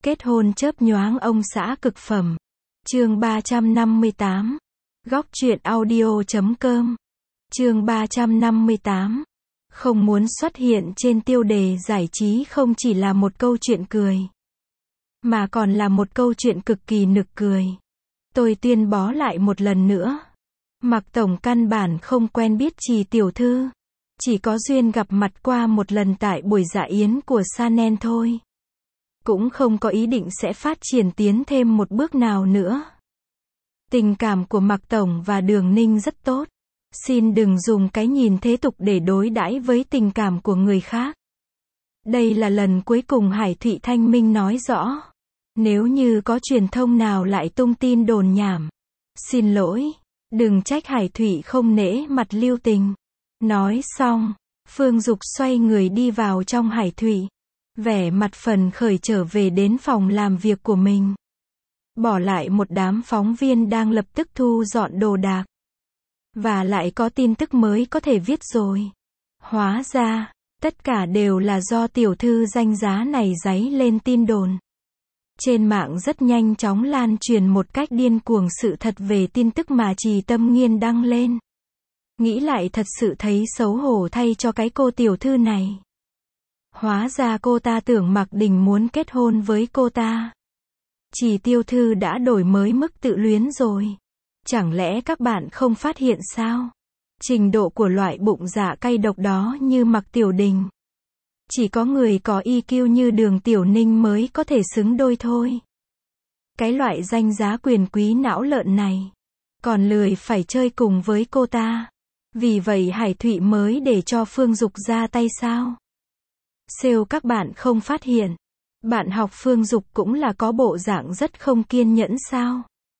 Kết hôn chớp nhoáng ông xã cực phẩm. Chương 358. Góc truyện audio.com. Chương 358. Không muốn xuất hiện trên tiêu đề giải trí không chỉ là một câu chuyện cười, mà còn là một câu chuyện cực kỳ nực cười. Tôi tuyên bố lại một lần nữa. Mạc Tổng căn bản không quen biết Trì tiểu thư. Chỉ có duyên gặp mặt qua một lần tại buổi dạ yến của Chanel thôi. Cũng không có ý định sẽ phát triển tiến thêm một bước nào nữa. Tình cảm của Mạc Tổng và Đường Ninh rất tốt. Xin đừng dùng cái nhìn thế tục để đối đãi với tình cảm của người khác. Đây là lần cuối cùng Hải Thụy thanh minh nói rõ. Nếu như có truyền thông nào lại tung tin đồn nhảm, xin lỗi, đừng trách Hải Thụy không nể mặt lưu tình. Nói xong, Phương Dục xoay người đi vào trong Hải Thụy, vẻ mặt phấn khởi trở về đến phòng làm việc của mình. Bỏ lại một đám phóng viên đang lập tức thu dọn đồ đạc. Và lại có tin tức mới có thể viết rồi. Hóa ra, tất cả đều là do tiểu thư danh giá này giấy lên tin đồn. Trên mạng rất nhanh chóng lan truyền một cách điên cuồng sự thật về tin tức mà Trì Tâm Nghiên đăng lên. Nghĩ lại thật sự thấy xấu hổ thay cho cái cô tiểu thư này. Hóa ra cô ta tưởng Mạc Đình muốn kết hôn với cô ta. Trì tiểu thư đã đổi mới mức tự luyến rồi. Chẳng lẽ các bạn không phát hiện sao? Trình độ của loại bụng dạ cay độc đó như Mạc Tiểu Đình. Chỉ có người có EQ như Đường Tiểu Ninh mới có thể xứng đôi thôi. Cái loại danh giá quyền quý não lợn này. Còn lười phải chơi cùng với cô ta. Vì vậy Hải Thụy mới để cho Phương Dục ra tay sao? Sale các bạn không phát hiện. Bạn học Phương Dục cũng là có bộ dạng rất không kiên nhẫn sao?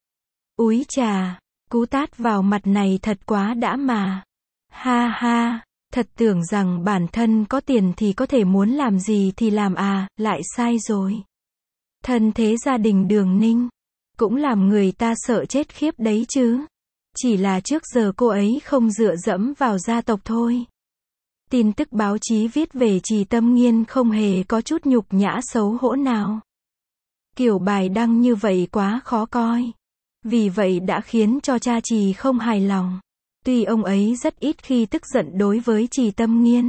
Úi chà, cú tát vào mặt này thật quá đã mà. Ha ha, thật tưởng rằng bản thân có tiền thì có thể muốn làm gì thì làm à, lại sai rồi. Thân thế gia đình Đường Ninh, cũng làm người ta sợ chết khiếp đấy chứ. Chỉ là trước giờ cô ấy không dựa dẫm vào gia tộc thôi. Tin tức báo chí viết về Trì Tâm Nghiên không hề có chút nhục nhã xấu hổ nào. Kiểu bài đăng như vậy quá khó coi. Vì vậy đã khiến cho cha Trì không hài lòng. Tuy ông ấy rất ít khi tức giận đối với Trì Tâm Nghiên.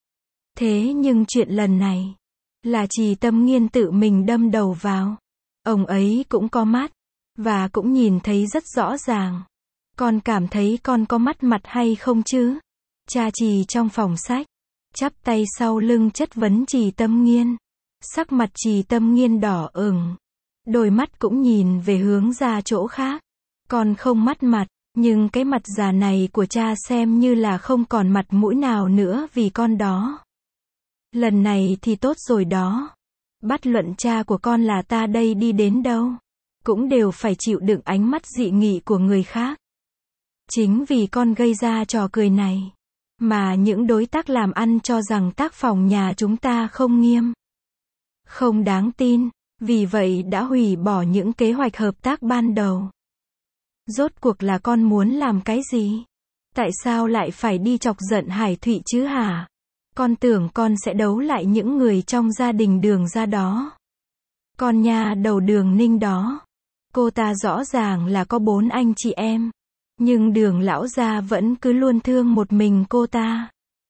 Thế nhưng chuyện lần này, là Trì Tâm Nghiên tự mình đâm đầu vào. Ông ấy cũng có mắt, và cũng nhìn thấy rất rõ ràng. Con cảm thấy con có mắt mặt hay không chứ? Cha Trì trong phòng sách, chắp tay sau lưng chất vấn Trì Tâm Nghiên. Sắc mặt Trì Tâm Nghiên đỏ ửng. Đôi mắt cũng nhìn về hướng ra chỗ khác. Con không mắt mặt, nhưng cái mặt già này của cha xem như là không còn mặt mũi nào nữa vì con đó. Lần này thì tốt rồi đó. Bất luận cha của con là ta đây đi đến đâu, cũng đều phải chịu đựng ánh mắt dị nghị của người khác. Chính vì con gây ra trò cười này, mà những đối tác làm ăn cho rằng tác phòng nhà chúng ta không nghiêm, không đáng tin. Vì vậy đã hủy bỏ những kế hoạch hợp tác ban đầu. Rốt cuộc là con muốn làm cái gì? Tại sao lại phải đi chọc giận Hải Thụy chứ hả? Con tưởng con sẽ đấu lại những người trong gia đình Đường gia đó. Con nhà đầu Đường Ninh đó. Cô ta rõ ràng là có 4 anh chị em. Nhưng Đường lão gia vẫn cứ luôn thương một mình cô ta.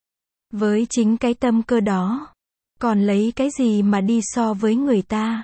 Với chính cái tâm cơ đó, còn lấy cái gì mà đi so với người ta?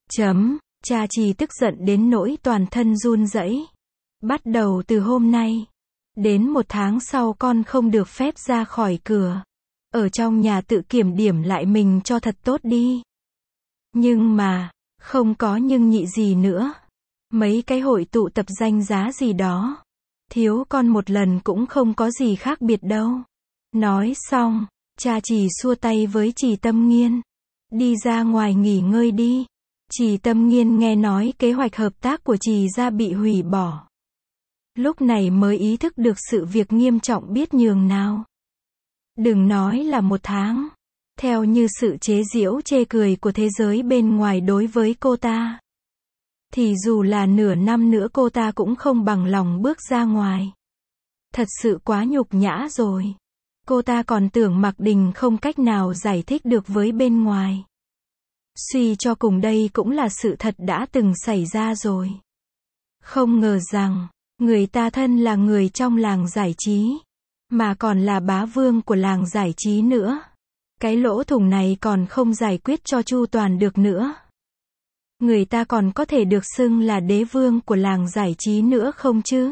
Cha Trì tức giận đến nỗi toàn thân run rẩy. Bắt đầu từ hôm nay, đến 1 tháng sau con không được phép ra khỏi cửa. Ở trong nhà tự kiểm điểm lại mình cho thật tốt đi. Nhưng mà, không có nhưng nhị gì nữa. Mấy cái hội tụ tập danh giá gì đó, thiếu con một lần cũng không có gì khác biệt đâu. Nói xong, cha Trì xua tay với Trì Tâm Nghiên. Đi ra ngoài nghỉ ngơi đi. Trì Tâm Nghiên nghe nói kế hoạch hợp tác của Trì gia bị hủy bỏ. Lúc này mới ý thức được sự việc nghiêm trọng biết nhường nào. Đừng nói là 1 tháng. Theo như sự chế giễu chê cười của thế giới bên ngoài đối với cô ta, thì dù là nửa năm nữa cô ta cũng không bằng lòng bước ra ngoài. Thật sự quá nhục nhã rồi. Cô ta còn tưởng Mạc Đình không cách nào giải thích được với bên ngoài. Suy cho cùng đây cũng là sự thật đã từng xảy ra rồi. Không ngờ rằng, người ta thân là người trong làng giải trí, mà còn là bá vương của làng giải trí nữa. Cái lỗ thủng này còn không giải quyết cho chu toàn được nữa. Người ta còn có thể được xưng là đế vương của làng giải trí nữa không chứ?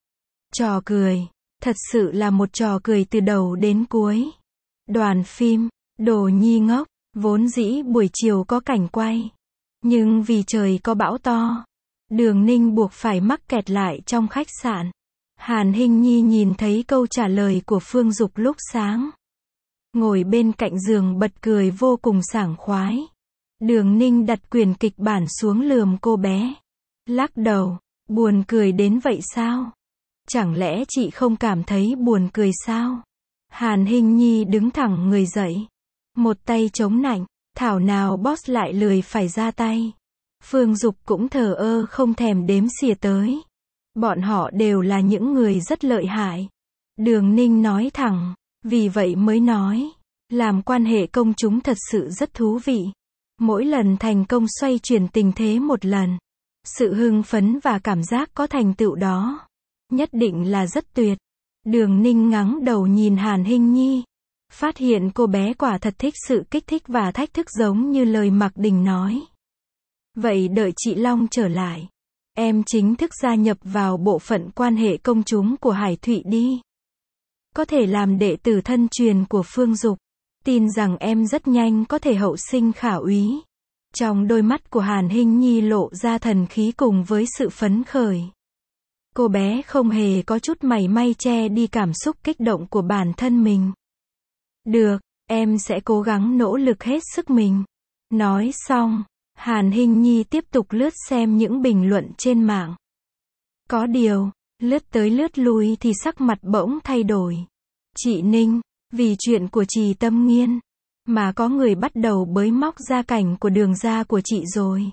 Trò cười. Thật sự là một trò cười từ đầu đến cuối. Đoàn phim, Đồ Nhi Ngốc, vốn dĩ buổi chiều có cảnh quay. Nhưng vì trời có bão to, Đường Ninh buộc phải mắc kẹt lại trong khách sạn. Hàn Hinh Nhi nhìn thấy câu trả lời của Phương Dục lúc sáng. Ngồi bên cạnh giường bật cười vô cùng sảng khoái. Đường Ninh đặt quyển kịch bản xuống lườm cô bé. Lắc đầu, buồn cười đến vậy sao? Chẳng lẽ chị không cảm thấy buồn cười sao? Hàn Hinh Nhi đứng thẳng người dậy. Một tay chống nạnh, thảo nào boss lại lười phải ra tay. Phương Dục cũng thờ ơ không thèm đếm xỉa tới. Bọn họ đều là những người rất lợi hại. Đường Ninh nói thẳng, vì vậy mới nói, làm quan hệ công chúng thật sự rất thú vị. Mỗi lần thành công xoay chuyển tình thế một lần, sự hưng phấn và cảm giác có thành tựu đó, nhất định là rất tuyệt. Đường Ninh ngẩng đầu nhìn Hàn Hinh Nhi, phát hiện cô bé quả thật thích sự kích thích và thách thức giống như lời Mạc Đình nói. Vậy đợi chị Long trở lại, em chính thức gia nhập vào bộ phận quan hệ công chúng của Hải Thụy đi. Có thể làm đệ tử thân truyền của Phương Dục. Tin rằng em rất nhanh có thể hậu sinh khả úy. Trong đôi mắt của Hàn Hinh Nhi lộ ra thần khí cùng với sự phấn khởi. Cô bé không hề có chút mảy may che đi cảm xúc kích động của bản thân mình. Được, em sẽ cố gắng nỗ lực hết sức mình. Nói xong, Hàn Hinh Nhi tiếp tục lướt xem những bình luận trên mạng. Có điều, lướt tới lướt lui thì sắc mặt bỗng thay đổi. Chị Ninh, vì chuyện của Trì Tâm Nghiên, mà có người bắt đầu bới móc gia cảnh của Đường gia của chị rồi.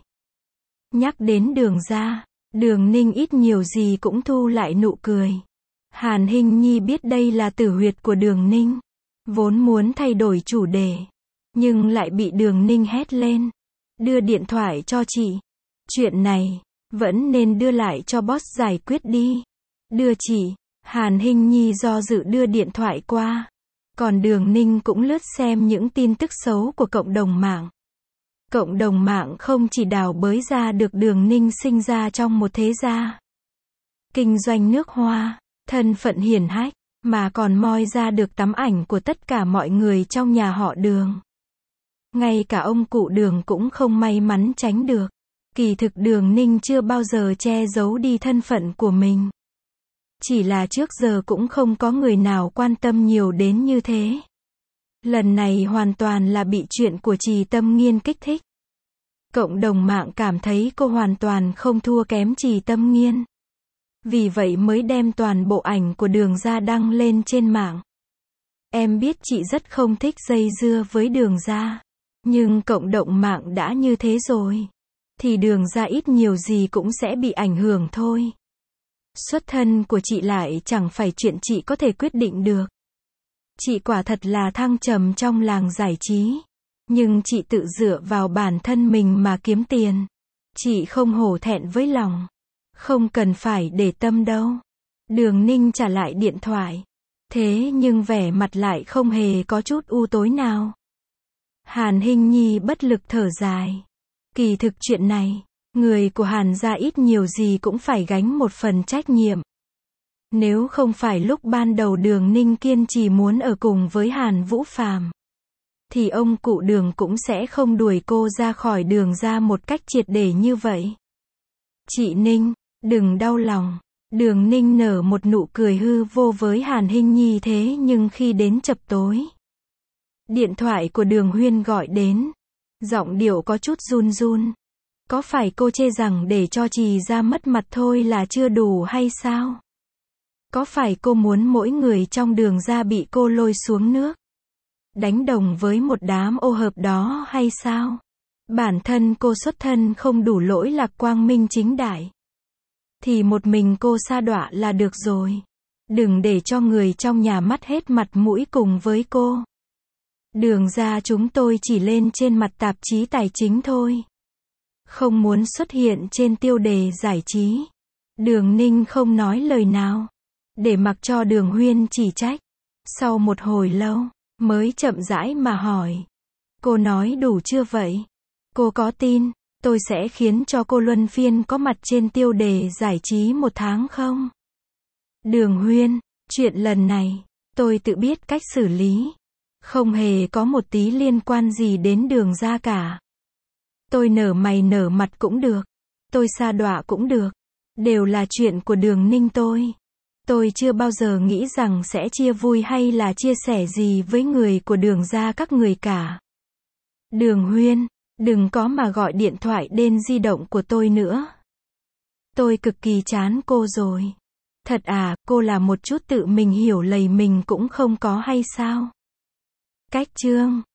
Nhắc đến Đường gia, Đường Ninh ít nhiều gì cũng thu lại nụ cười. Hàn Hinh Nhi biết đây là tử huyệt của Đường Ninh, vốn muốn thay đổi chủ đề, nhưng lại bị Đường Ninh hét lên. Đưa điện thoại cho chị. Chuyện này, vẫn nên đưa lại cho boss giải quyết đi. Đưa chị. Hàn Hinh Nhi do dự đưa điện thoại qua. Còn Đường Ninh cũng lướt xem những tin tức xấu của cộng đồng mạng. Cộng đồng mạng không chỉ đào bới ra được Đường Ninh sinh ra trong một thế gia kinh doanh nước hoa, thân phận hiển hách, mà còn moi ra được tấm ảnh của tất cả mọi người trong nhà họ Đường. Ngay cả ông cụ Đường cũng không may mắn tránh được. Kỳ thực Đường Ninh chưa bao giờ che giấu đi thân phận của mình. Chỉ là trước giờ cũng không có người nào quan tâm nhiều đến như thế. Lần này hoàn toàn là bị chuyện của Trì Tâm Nghiên kích thích. Cộng đồng mạng cảm thấy cô hoàn toàn không thua kém Trì Tâm Nghiên. Vì vậy mới đem toàn bộ ảnh của Đường gia đăng lên trên mạng. Em biết chị rất không thích dây dưa với Đường gia. Nhưng cộng đồng mạng đã như thế rồi. Thì Đường gia ít nhiều gì cũng sẽ bị ảnh hưởng thôi. Xuất thân của chị lại chẳng phải chuyện chị có thể quyết định được. Chị quả thật là thăng trầm trong làng giải trí. Nhưng chị tự dựa vào bản thân mình mà kiếm tiền. Chị không hổ thẹn với lòng. Không cần phải để tâm đâu. Đường Ninh trả lại điện thoại. Thế nhưng vẻ mặt lại không hề có chút u tối nào. Hàn Hinh Nhi bất lực thở dài. Kỳ thực chuyện này, người của Hàn gia ít nhiều gì cũng phải gánh một phần trách nhiệm. Nếu không phải lúc ban đầu Đường Ninh kiên trì muốn ở cùng với Hàn Vũ Phàm, thì ông cụ Đường cũng sẽ không đuổi cô ra khỏi Đường gia một cách triệt để như vậy. Chị Ninh, đừng đau lòng. Đường Ninh nở một nụ cười hư vô với Hàn Hinh Nhi thế nhưng khi đến chập tối, điện thoại của Đường Huyên gọi đến. Giọng điệu có chút run run. Có phải cô chê rằng để cho Trì ra mất mặt thôi là chưa đủ hay sao? Có phải cô muốn mỗi người trong Đường gia bị cô lôi xuống nước, đánh đồng với một đám ô hợp đó hay sao? Bản thân cô xuất thân không đủ lỗi lạc quang minh chính đại, thì một mình cô sa đọa là được rồi. Đừng để cho người trong nhà mất hết mặt mũi cùng với cô. Đường ra chúng tôi chỉ lên trên mặt tạp chí tài chính thôi. Không muốn xuất hiện trên tiêu đề giải trí. Đường Ninh không nói lời nào. Để mặc cho Đường Huyên chỉ trách. Sau một hồi lâu, mới chậm rãi mà hỏi. Cô nói đủ chưa vậy? Cô có tin, tôi sẽ khiến cho cô luân phiên có mặt trên tiêu đề giải trí 1 tháng không? Đường Huyên, chuyện lần này, tôi tự biết cách xử lý. Không hề có một tí liên quan gì đến Đường ra cả. Tôi nở mày nở mặt cũng được. Tôi sa đọa cũng được. Đều là chuyện của Đường Ninh tôi. Tôi chưa bao giờ nghĩ rằng sẽ chia vui hay là chia sẻ gì với người của Đường ra các người cả. Đường Huyên, đừng có mà gọi điện thoại đến di động của tôi nữa. Tôi cực kỳ chán cô rồi. Thật à, cô là một chút tự mình hiểu lầy mình cũng không có hay sao? Cách chương